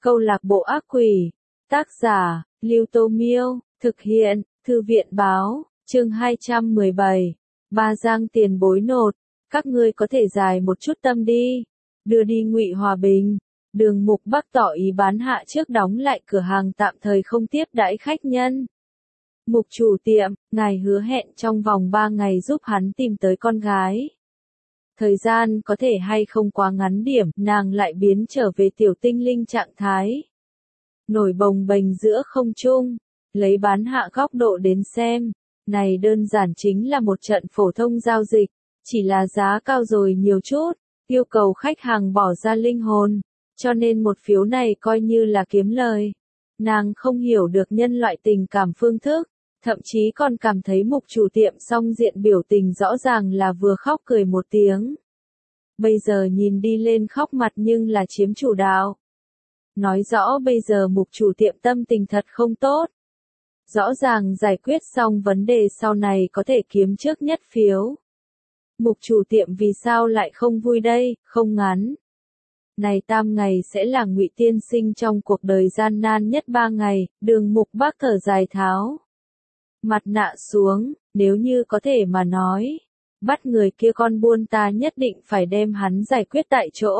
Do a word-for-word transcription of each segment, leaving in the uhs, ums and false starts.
Câu lạc bộ ác quỷ. Tác giả, Lưu Tô Miêu. Thực hiện, Thư viện Báo. Chương hai trăm mười bảy. Ba giang tiền bối nột. Các ngươi có thể dài một chút tâm đi. Đưa đi Ngụy Hòa Bình. Đường Mục Bắc tỏ ý bán hạ trước đóng lại cửa hàng tạm thời không tiếp đãi khách nhân. Mục chủ tiệm, ngài hứa hẹn trong vòng ba ngày giúp hắn tìm tới con gái. Thời gian có thể hay không quá ngắn điểm, nàng lại biến trở về tiểu tinh linh trạng thái. Nổi bồng bềnh giữa không trung, lấy bán hạ góc độ đến xem, này đơn giản chính là một trận phổ thông giao dịch, chỉ là giá cao rồi nhiều chút, yêu cầu khách hàng bỏ ra linh hồn, cho nên một phiếu này coi như là kiếm lời. Nàng không hiểu được nhân loại tình cảm phương thức, thậm chí còn cảm thấy mục chủ tiệm song diện biểu tình rõ ràng là vừa khóc cười một tiếng. Bây giờ nhìn đi lên khóc mặt nhưng là chiếm chủ đạo. Nói rõ bây giờ mục chủ tiệm tâm tình thật không tốt. Rõ ràng giải quyết xong vấn đề sau này có thể kiếm trước nhất phiếu. Mục chủ tiệm vì sao lại không vui đây, không ngắn. Này tam ngày sẽ là Ngụy tiên sinh trong cuộc đời gian nan nhất ba ngày, Đường Mục Bắc thở dài tháo mặt nạ xuống, nếu như có thể mà nói, bắt người kia con buôn ta nhất định phải đem hắn giải quyết tại chỗ.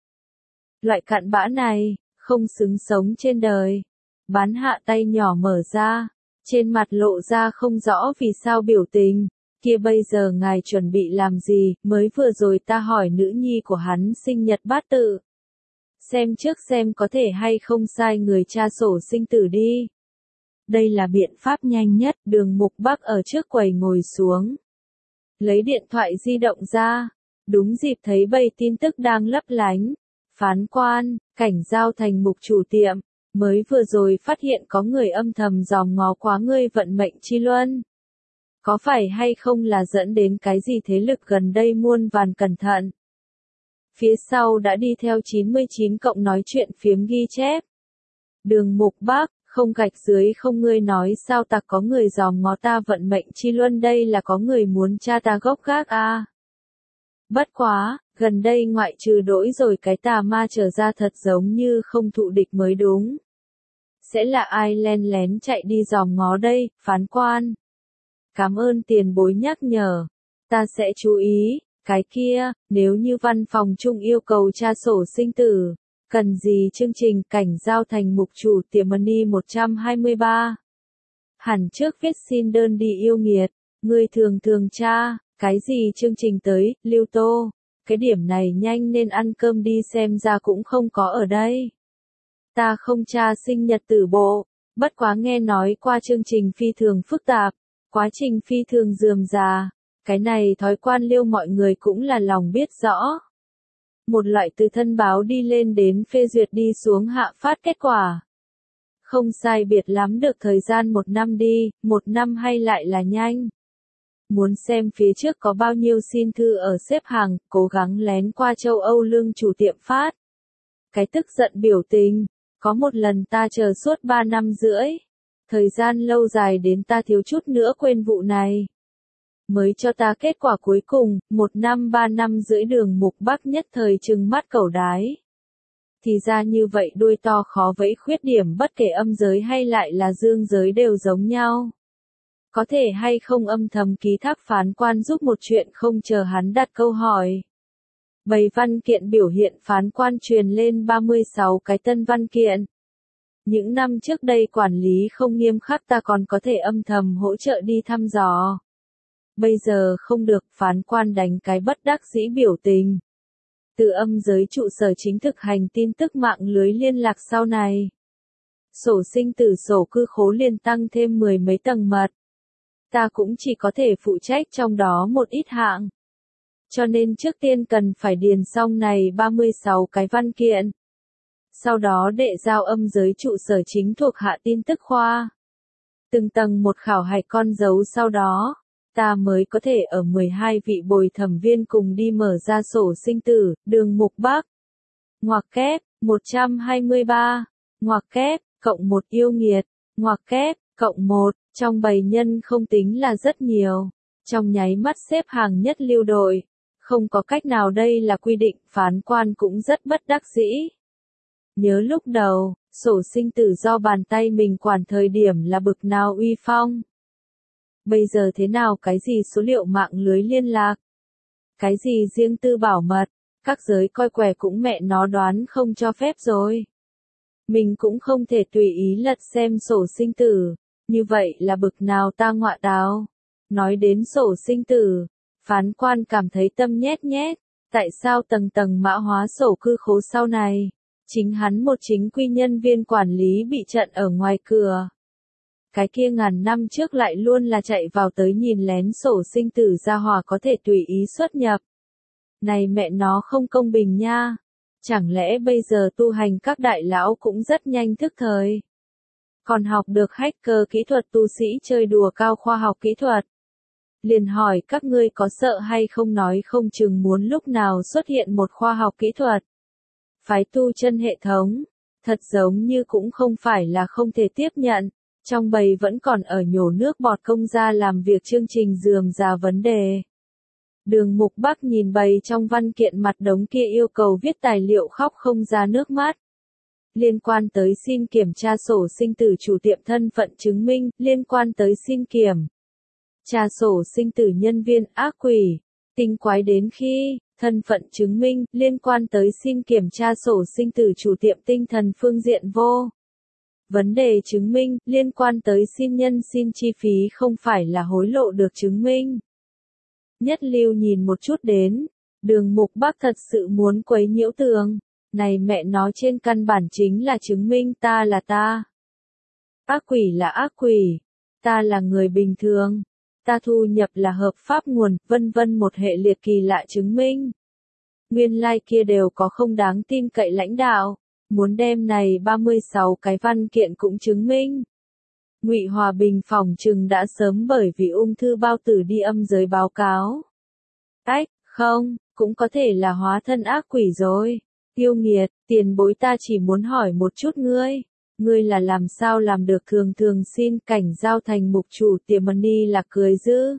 Loại cặn bã này, không xứng sống trên đời. Bán hạ tay nhỏ mở ra, trên mặt lộ ra không rõ vì sao biểu tình, kia bây giờ ngài chuẩn bị làm gì, mới vừa rồi ta hỏi nữ nhi của hắn sinh nhật bát tự. Xem trước xem có thể hay không sai người tra sổ sinh tử đi. Đây là biện pháp nhanh nhất, Đường Mục Bắc ở trước quầy ngồi xuống. Lấy điện thoại di động ra, đúng dịp thấy bầy tin tức đang lấp lánh. Phán quan, cảnh giao thành mục chủ tiệm, mới vừa rồi phát hiện có người âm thầm dòm ngó quá ngươi vận mệnh chi luân. Có phải hay không là dẫn đến cái gì thế lực gần đây muôn vàn cẩn thận. Phía sau đã đi theo chín mươi chín cộng nói chuyện phiếm ghi chép. Đường Mục Bắc, không gạch dưới không ngươi nói sao ta có người dòm ngó ta vận mệnh chi luân, đây là có người muốn tra ta gốc gác à. Bất quá, gần đây ngoại trừ đỗi rồi cái tà ma trở ra thật giống như không thụ địch mới đúng. Sẽ là ai len lén chạy đi dòm ngó đây, phán quan. Cảm ơn tiền bối nhắc nhở. Ta sẽ chú ý, cái kia, nếu như văn phòng chung yêu cầu tra sổ sinh tử, cần gì chương trình cảnh giao thành mục chủ tiệm Money một trăm hai mươi ba. Hẳn trước viết xin đơn đi yêu nghiệt, người thường thường tra. Cái gì chương trình tới, Lưu Tô, cái điểm này nhanh nên ăn cơm đi xem ra cũng không có ở đây. Ta không tra sinh nhật tử bộ, bất quá nghe nói qua chương trình phi thường phức tạp, quá trình phi thường rườm rà, cái này thói quan Liêu mọi người cũng là lòng biết rõ. Một loại từ thân báo đi lên đến phê duyệt đi xuống hạ phát kết quả. Không sai biệt lắm được thời gian một năm đi, một năm hay lại là nhanh. Muốn xem phía trước có bao nhiêu xin thư ở xếp hàng, cố gắng lén qua châu Âu lương chủ tiệm phát. Cái tức giận biểu tình, có một lần ta chờ suốt ba năm rưỡi. Thời gian lâu dài đến ta thiếu chút nữa quên vụ này. Mới cho ta kết quả cuối cùng, một năm ba năm rưỡi Đường Mục Bắc nhất thời trừng mắt cẩu đái. Thì ra như vậy đuôi to khó vẫy, khuyết điểm bất kể âm giới hay lại là dương giới đều giống nhau. Có thể hay không âm thầm ký thác phán quan giúp một chuyện không chờ hắn đặt câu hỏi. Bầy văn kiện biểu hiện phán quan truyền lên ba mươi sáu cái tân văn kiện. Những năm trước đây quản lý không nghiêm khắc ta còn có thể âm thầm hỗ trợ đi thăm dò. Bây giờ không được, phán quan đánh cái bất đắc dĩ biểu tình. Từ âm giới trụ sở chính thực hành tin tức mạng lưới liên lạc sau này. Sổ sinh tử sổ cư khố liền tăng thêm mười mấy tầng mật. Ta cũng chỉ có thể phụ trách trong đó một ít hạng. Cho nên trước tiên cần phải điền xong này ba mươi sáu cái văn kiện. Sau đó đệ giao âm giới trụ sở chính thuộc hạ tin tức khoa. Từng tầng một khảo hạch con dấu, sau đó, ta mới có thể ở mười hai vị bồi thẩm viên cùng đi mở ra sổ sinh tử, Đường Mục Bắc. Ngoặc kép, một trăm hai mươi ba, ngoặc kép, cộng một yêu nghiệt, ngoặc kép, cộng một. Trong bầy nhân không tính là rất nhiều, trong nháy mắt xếp hàng nhất lưu đội, không có cách nào, đây là quy định, phán quan cũng rất bất đắc dĩ. Nhớ lúc đầu, sổ sinh tử do bàn tay mình quản thời điểm là bực nào uy phong. Bây giờ thế nào, cái gì số liệu mạng lưới liên lạc, cái gì riêng tư bảo mật, các giới coi quẻ cũng mẹ nó đoán không cho phép rồi. Mình cũng không thể tùy ý lật xem sổ sinh tử, như vậy là bực nào ta ngọa táo. Nói đến sổ sinh tử, phán quan cảm thấy tâm nhét nhét, tại sao tầng tầng mã hóa sổ cư khố sau này, chính hắn một chính quy nhân viên quản lý bị trận ở ngoài cửa. Cái kia ngàn năm trước lại luôn là chạy vào tới nhìn lén sổ sinh tử gia hỏa có thể tùy ý xuất nhập. Này mẹ nó không công bình nha. Chẳng lẽ bây giờ tu hành các đại lão cũng rất nhanh thức thời? Còn học được hacker kỹ thuật, tu sĩ chơi đùa cao khoa học kỹ thuật. Liền hỏi các ngươi có sợ hay không, nói không chừng muốn lúc nào xuất hiện một khoa học kỹ thuật. Phái tu chân hệ thống, thật giống như cũng không phải là không thể tiếp nhận. Trong bầy vẫn còn ở nhổ nước bọt công gia làm việc chương trình rườm rà vấn đề. Đường Mục Bắc nhìn bầy trong văn kiện mặt đống kia yêu cầu viết tài liệu khóc không ra nước mắt. Liên quan tới xin kiểm tra sổ sinh tử chủ tiệm thân phận chứng minh, liên quan tới xin kiểm tra sổ sinh tử nhân viên ác quỷ, tinh quái đến khi, thân phận chứng minh, liên quan tới xin kiểm tra sổ sinh tử chủ tiệm tinh thần phương diện vô. Vấn đề chứng minh, liên quan tới xin nhân xin chi phí không phải là hối lộ được chứng minh. Nhất Lưu nhìn một chút đến, Đường Mục Bắc thật sự muốn quấy nhiễu tường, này mẹ nó trên căn bản chính là chứng minh ta là ta. Ác quỷ là ác quỷ, ta là người bình thường, ta thu nhập là hợp pháp nguồn, vân vân một hệ liệt kỳ lạ chứng minh. Nguyên lai like kia đều có không đáng tin cậy lãnh đạo, muốn đem này ba mươi sáu cái văn kiện cũng chứng minh. Ngụy Hòa Bình phỏng chừng đã sớm bởi vì ung thư bao tử đi âm giới báo cáo. Ách, không, cũng có thể là hóa thân ác quỷ rồi. Yêu nghiệt, tiền bối ta chỉ muốn hỏi một chút ngươi. Ngươi là làm sao làm được thường thường xin cảnh giao thành mục chủ tiệm money là cười dữ.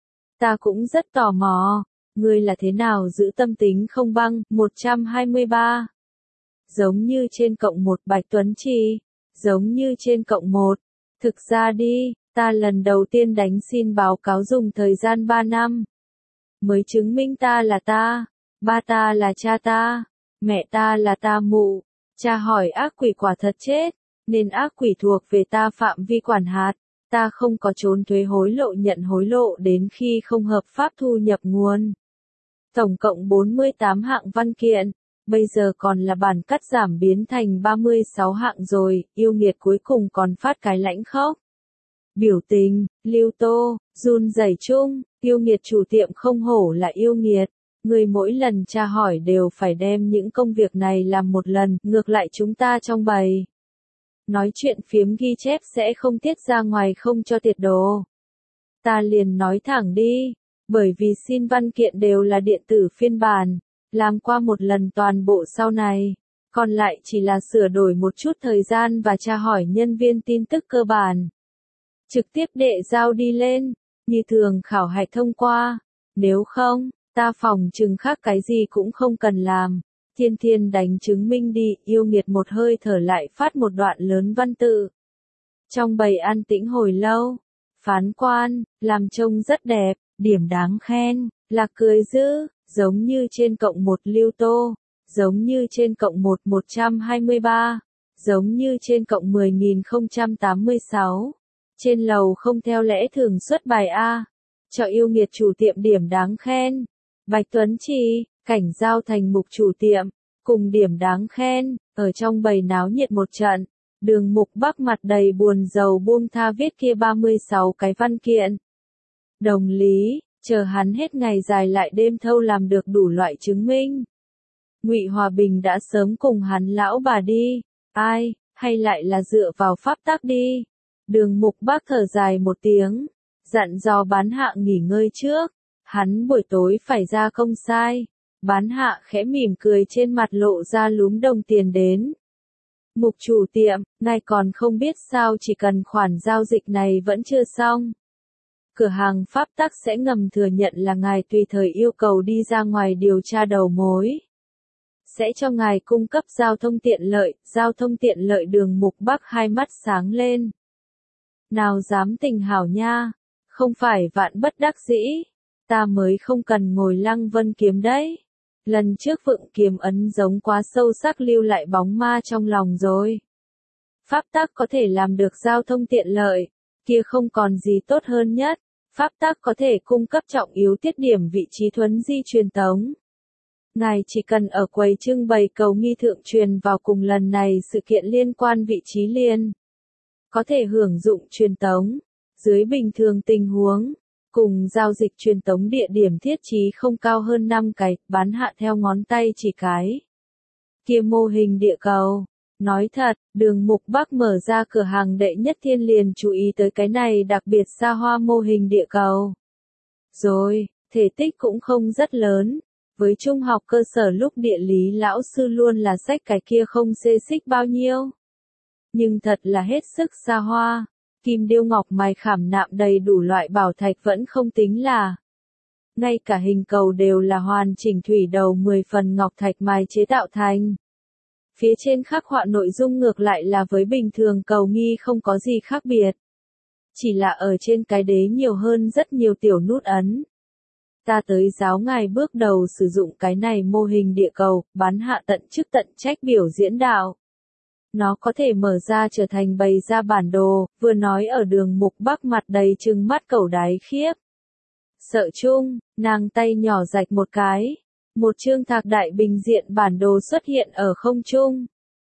Ta cũng rất tò mò, ngươi là thế nào giữ tâm tính không băng, một trăm hai mươi ba. Giống như trên cộng một Bạch Tuấn Trì, giống như trên cộng một. Thực ra đi, ta lần đầu tiên đánh xin báo cáo dùng thời gian ba năm. Mới chứng minh ta là ta, ba ta là cha ta, mẹ ta là ta mụ. Cha hỏi ác quỷ quả thật chết, nên ác quỷ thuộc về ta phạm vi quản hạt. Ta không có trốn thuế hối lộ nhận hối lộ đến khi không hợp pháp thu nhập nguồn. Tổng cộng bốn mươi tám hạng văn kiện. Bây giờ còn là bản cắt giảm biến thành ba mươi sáu hạng rồi, yêu nghiệt cuối cùng còn phát cái lãnh khốc. Biểu tình, Lưu Tô, run rẩy chung, yêu nghiệt chủ tiệm không hổ là yêu nghiệt. Người mỗi lần tra hỏi đều phải đem những công việc này làm một lần, ngược lại chúng ta trong bầy. Nói chuyện phiếm ghi chép sẽ không tiết ra ngoài không cho tiệt đồ. Ta liền nói thẳng đi, bởi vì xin văn kiện đều là điện tử phiên bản. Làm qua một lần toàn bộ sau này, còn lại chỉ là sửa đổi một chút thời gian và tra hỏi nhân viên tin tức cơ bản. Trực tiếp đệ giao đi lên, như thường khảo hạch thông qua, nếu không, ta phòng chừng khác cái gì cũng không cần làm. Thiên Thiên đánh chứng minh đi, yêu nghiệt một hơi thở lại phát một đoạn lớn văn tự. Trong bầy an tĩnh hồi lâu, phán quan, làm trông rất đẹp, điểm đáng khen, là cười dữ. Giống như trên cộng một Lưu Tô, giống như trên cộng một một trăm hai mươi ba, giống như trên cộng mười nghìn không trăm tám mươi sáu. Trên lầu không theo lẽ thường xuất bài A. Cho yêu nghiệt chủ tiệm điểm đáng khen. Bạch Tuấn Trì, cảnh giao thành mục chủ tiệm, cùng điểm đáng khen, ở trong bầy náo nhiệt một trận. Đường Mục Bắc mặt đầy buồn rầu buông tha viết kia ba mươi sáu cái văn kiện. Đồng lý. Chờ hắn hết ngày dài lại đêm thâu làm được đủ loại chứng minh. Ngụy Hòa Bình đã sớm cùng hắn lão bà đi, ai, hay lại là dựa vào pháp tắc đi. Đường Mục Bắc thở dài một tiếng, dặn dò bán hạ nghỉ ngơi trước, hắn buổi tối phải ra công sai. Bán hạ khẽ mỉm cười trên mặt lộ ra lúm đồng tiền đến. Mục chủ tiệm, ngài còn không biết sao chỉ cần khoản giao dịch này vẫn chưa xong. Cửa hàng pháp tắc sẽ ngầm thừa nhận là ngài tùy thời yêu cầu đi ra ngoài điều tra đầu mối. sẽ cho ngài cung cấp giao thông tiện lợi, giao thông tiện lợi Đường Mục Bắc hai mắt sáng lên. Nào dám tình hảo nha, không phải vạn bất đắc dĩ, ta mới không cần ngồi Lăng Vân kiếm đấy. Lần trước vựng kiếm ấn giống quá sâu sắc lưu lại bóng ma trong lòng rồi. Pháp tắc có thể làm được giao thông tiện lợi, kia không còn gì tốt hơn nhất. Pháp tắc có thể cung cấp trọng yếu tiết điểm vị trí thuấn di truyền tống. Ngài chỉ cần ở quầy trưng bày cầu nghi thượng truyền vào cùng lần này sự kiện liên quan vị trí liền. Có thể hưởng dụng truyền tống. Dưới bình thường tình huống, cùng giao dịch truyền tống địa điểm thiết trí không cao hơn năm cái, bán hạ theo ngón tay chỉ cái. Kia mô hình địa cầu. Nói thật, Đường Mục Bắc mở ra cửa hàng đệ nhất thiên liền chú ý tới cái này đặc biệt xa hoa mô hình địa cầu. Rồi, thể tích cũng không rất lớn. Với trung học cơ sở lúc địa lý lão sư luôn là sách cái kia không xê xích bao nhiêu. Nhưng thật là hết sức xa hoa. Kim điêu ngọc mài khảm nạm đầy đủ loại bảo thạch vẫn không tính là. Ngay cả hình cầu đều là hoàn chỉnh thủy đầu mười phần ngọc thạch mài chế tạo thành. Phía trên khắc họa nội dung ngược lại là với bình thường cầu nghi không có gì khác biệt. Chỉ là ở trên cái đế nhiều hơn rất nhiều tiểu nút ấn. Ta tới giáo ngài bước đầu sử dụng cái này mô hình địa cầu, bán hạ tận chức tận trách biểu diễn đạo. Nó có thể mở ra trở thành bày ra bản đồ, vừa nói ở Đường Mục Bắc mặt đầy trừng mắt cẩu đái khiếp. Sợ chung, nàng tay nhỏ rạch một cái. Một chương thạc đại bình diện bản đồ xuất hiện ở không trung.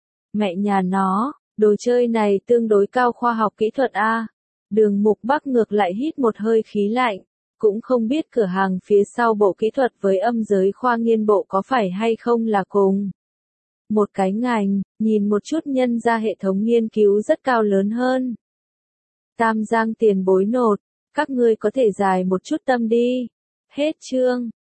Mẹ nhà nó, đồ chơi này tương đối cao khoa học kỹ thuật a. Đường Mục Bắc ngược lại hít một hơi khí lạnh, cũng không biết cửa hàng phía sau bộ kỹ thuật với âm giới khoa nghiên bộ có phải hay không là cùng. Một cái ngành, nhìn một chút nhân ra hệ thống nghiên cứu rất cao lớn hơn. Tam Giang tiền bối nột, các ngươi có thể dài một chút tâm đi. Hết chương.